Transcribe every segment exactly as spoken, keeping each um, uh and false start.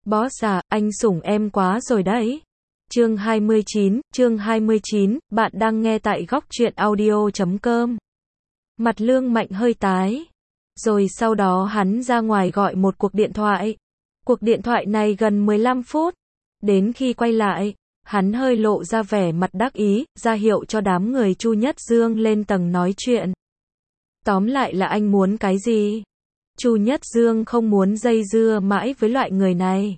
Boss à, anh sủng em quá rồi đấy. Chương hai mươi chín, chương hai mươi chín, bạn đang nghe tại góc truyện audio chấm com. Mặt Lương Mạnh hơi tái. Rồi sau đó hắn ra ngoài gọi một cuộc điện thoại. Cuộc điện thoại này gần mười lăm phút. Đến khi quay lại, hắn hơi lộ ra vẻ mặt đắc ý, ra hiệu cho đám người Chu Nhất Dương lên tầng nói chuyện. Tóm lại là anh muốn cái gì? Chu Nhất Dương không muốn dây dưa mãi với loại người này.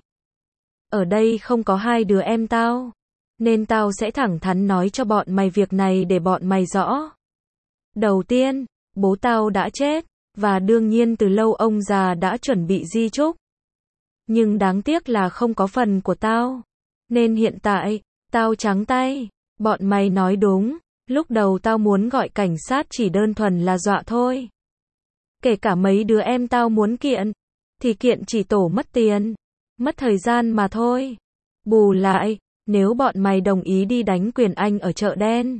Ở đây không có hai đứa em tao, nên tao sẽ thẳng thắn nói cho bọn mày việc này để bọn mày rõ. Đầu tiên, bố tao đã chết, và đương nhiên từ lâu ông già đã chuẩn bị di chúc. Nhưng đáng tiếc là không có phần của tao. Nên hiện tại, tao trắng tay. Bọn mày nói đúng, lúc đầu tao muốn gọi cảnh sát chỉ đơn thuần là dọa thôi. Kể cả mấy đứa em tao muốn kiện, thì kiện chỉ tổ mất tiền, mất thời gian mà thôi. Bù lại, nếu bọn mày đồng ý đi đánh Quyền Anh ở chợ đen,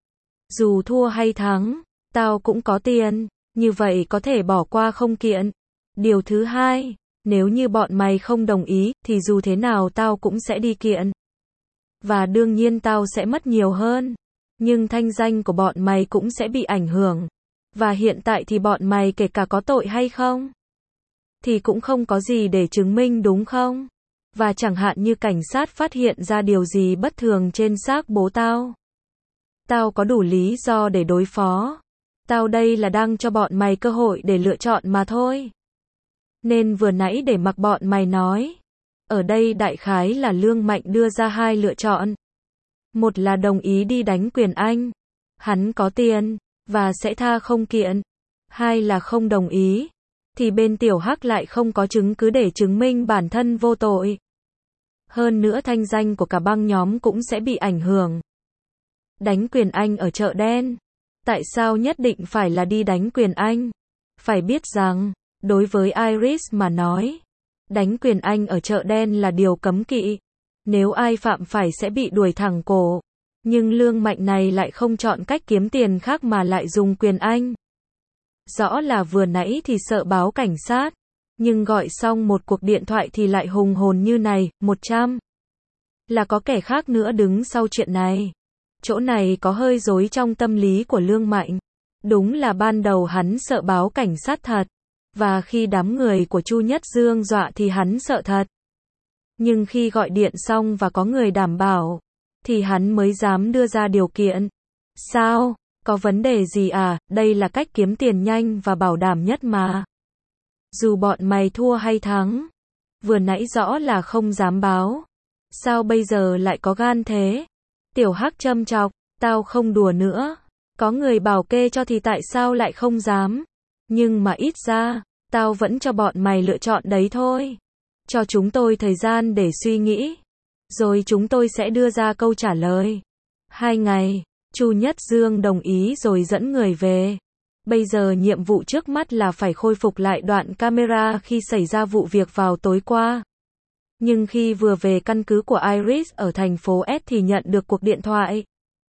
dù thua hay thắng, tao cũng có tiền, như vậy có thể bỏ qua không kiện. Điều thứ hai, nếu như bọn mày không đồng ý, thì dù thế nào tao cũng sẽ đi kiện. Và đương nhiên tao sẽ mất nhiều hơn, nhưng thanh danh của bọn mày cũng sẽ bị ảnh hưởng. Và hiện tại thì bọn mày kể cả có tội hay không, thì cũng không có gì để chứng minh đúng không? Và chẳng hạn như cảnh sát phát hiện ra điều gì bất thường trên xác bố tao, tao có đủ lý do để đối phó. Tao đây là đang cho bọn mày cơ hội để lựa chọn mà thôi. Nên vừa nãy để mặc bọn mày nói. Ở đây đại khái là Lương Mạnh đưa ra hai lựa chọn. Một là đồng ý đi đánh Quyền Anh, hắn có tiền, và sẽ tha không kiện. Hai là không đồng ý, thì bên Tiểu Hắc lại không có chứng cứ để chứng minh bản thân vô tội. Hơn nữa thanh danh của cả băng nhóm cũng sẽ bị ảnh hưởng. Đánh Quyền Anh ở chợ đen. Tại sao nhất định phải là đi đánh Quyền Anh? Phải biết rằng, đối với Iris mà nói, đánh Quyền Anh ở chợ đen là điều cấm kỵ. Nếu ai phạm phải sẽ bị đuổi thẳng cổ. Nhưng Lương Mạnh này lại không chọn cách kiếm tiền khác mà lại dùng Quyền Anh. Rõ là vừa nãy thì sợ báo cảnh sát, nhưng gọi xong một cuộc điện thoại thì lại hùng hồn như này. Một trăm là có kẻ khác nữa đứng sau chuyện này. Chỗ này có hơi rối trong tâm lý của Lương Mạnh. Đúng là ban đầu hắn sợ báo cảnh sát thật, và khi đám người của Chu Nhất Dương dọa thì hắn sợ thật. Nhưng khi gọi điện xong và có người đảm bảo, thì hắn mới dám đưa ra điều kiện. Sao? Có vấn đề gì à? Đây là cách kiếm tiền nhanh và bảo đảm nhất mà. Dù bọn mày thua hay thắng, vừa nãy rõ là không dám báo. Sao bây giờ lại có gan thế? Tiểu Hắc châm chọc, tao không đùa nữa. Có người bảo kê cho thì tại sao lại không dám? Nhưng mà ít ra, tao vẫn cho bọn mày lựa chọn đấy thôi. Cho chúng tôi thời gian để suy nghĩ. Rồi chúng tôi sẽ đưa ra câu trả lời. Hai ngày, Chu Nhất Dương đồng ý rồi dẫn người về. Bây giờ nhiệm vụ trước mắt là phải khôi phục lại đoạn camera khi xảy ra vụ việc vào tối qua. Nhưng khi vừa về căn cứ của Iris ở thành phố S thì nhận được cuộc điện thoại.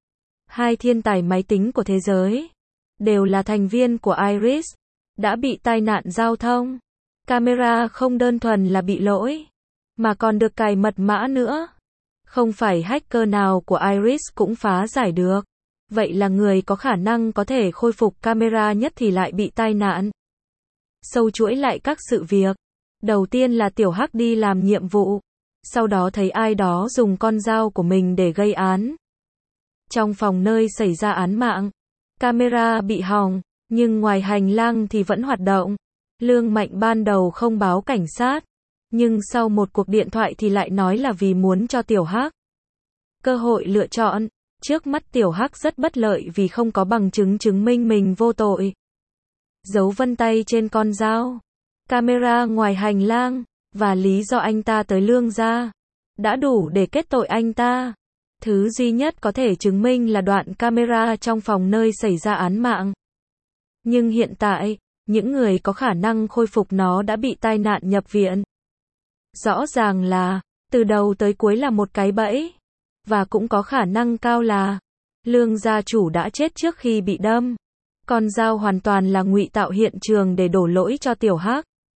Hai thiên tài máy tính của thế giới, đều là thành viên của Iris, đã bị tai nạn giao thông. Camera không đơn thuần là bị lỗi, mà còn được cài mật mã nữa. Không phải hacker nào của Iris cũng phá giải được. Vậy là người có khả năng có thể khôi phục camera nhất thì lại bị tai nạn. Sâu chuỗi lại các sự việc. Đầu tiên là Tiểu Hắc đi làm nhiệm vụ. Sau đó thấy ai đó dùng con dao của mình để gây án. Trong phòng nơi xảy ra án mạng, camera bị hỏng, nhưng ngoài hành lang thì vẫn hoạt động. Lương Mạnh ban đầu không báo cảnh sát, nhưng sau một cuộc điện thoại thì lại nói là vì muốn cho Tiểu Hắc cơ hội lựa chọn. Trước mắt Tiểu Hắc rất bất lợi vì không có bằng chứng chứng minh mình vô tội. Dấu vân tay trên con dao, camera ngoài hành lang, và lý do anh ta tới Lương gia, đã đủ để kết tội anh ta. Thứ duy nhất có thể chứng minh là đoạn camera trong phòng nơi xảy ra án mạng. Nhưng hiện tại, những người có khả năng khôi phục nó đã bị tai nạn nhập viện. Rõ ràng là, từ đầu tới cuối là một cái bẫy. Và cũng có khả năng cao là, Lương gia chủ đã chết trước khi bị đâm. Con dao hoàn toàn là ngụy tạo hiện trường để đổ lỗi cho Tiểu Hắc.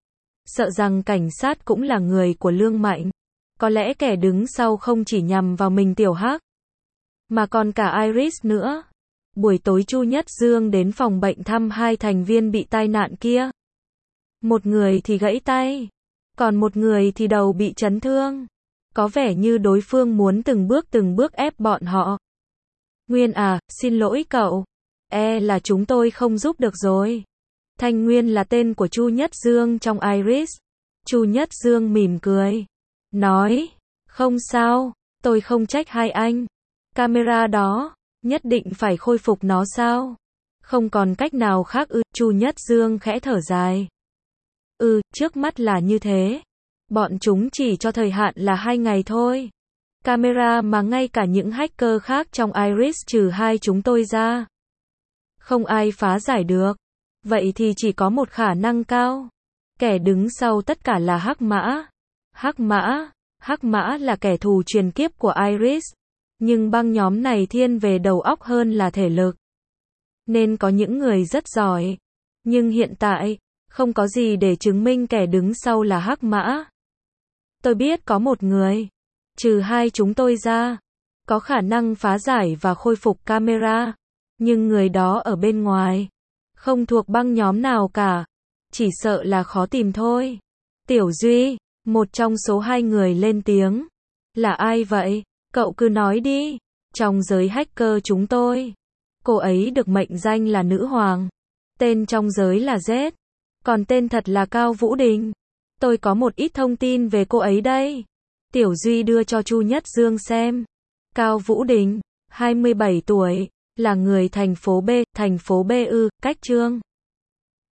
sợ rằng cảnh sát cũng là người của Lương Mạnh. Có lẽ kẻ đứng sau không chỉ nhằm vào mình Tiểu Hắc, mà còn cả Iris nữa. Buổi tối Chu Nhất Dương đến phòng bệnh thăm hai thành viên bị tai nạn kia. Một người thì gãy tay, còn một người thì đầu bị chấn thương. Có vẻ như đối phương muốn từng bước từng bước ép bọn họ. Nguyên à, xin lỗi cậu. E là chúng tôi không giúp được rồi. Thanh Nguyên là tên của Chu Nhất Dương trong Iris. Chu Nhất Dương mỉm cười, nói, không sao, tôi không trách hai anh. Camera đó, nhất định phải khôi phục nó sao? Không còn cách nào khác ư? Chu Nhất Dương khẽ thở dài. Ừ, trước mắt là như thế. Bọn chúng chỉ cho thời hạn là hai ngày thôi. Camera mà ngay cả những hacker khác trong Iris trừ hai chúng tôi ra, không ai phá giải được. Vậy thì chỉ có một khả năng cao. Kẻ đứng sau tất cả là Hắc Mã. Hắc Mã, Hắc Mã là kẻ thù truyền kiếp của Iris. Nhưng băng nhóm này thiên về đầu óc hơn là thể lực. Nên có những người rất giỏi. Nhưng hiện tại, không có gì để chứng minh kẻ đứng sau là Hắc Mã. Tôi biết có một người, trừ hai chúng tôi ra, có khả năng phá giải và khôi phục camera. Nhưng người đó ở bên ngoài, không thuộc băng nhóm nào cả. Chỉ sợ là khó tìm thôi. Tiểu Duy, một trong số hai người lên tiếng. Là ai vậy? Cậu cứ nói đi. Trong giới hacker chúng tôi, cô ấy được mệnh danh là Nữ Hoàng. Tên trong giới là Z. Còn tên thật là Cao Vũ Đình. Tôi có một ít thông tin về cô ấy đây. Tiểu Duy đưa cho Chu Nhất Dương xem. Cao Vũ Đình, hai mươi bảy tuổi, là người thành phố B, thành phố B ư, cách Trương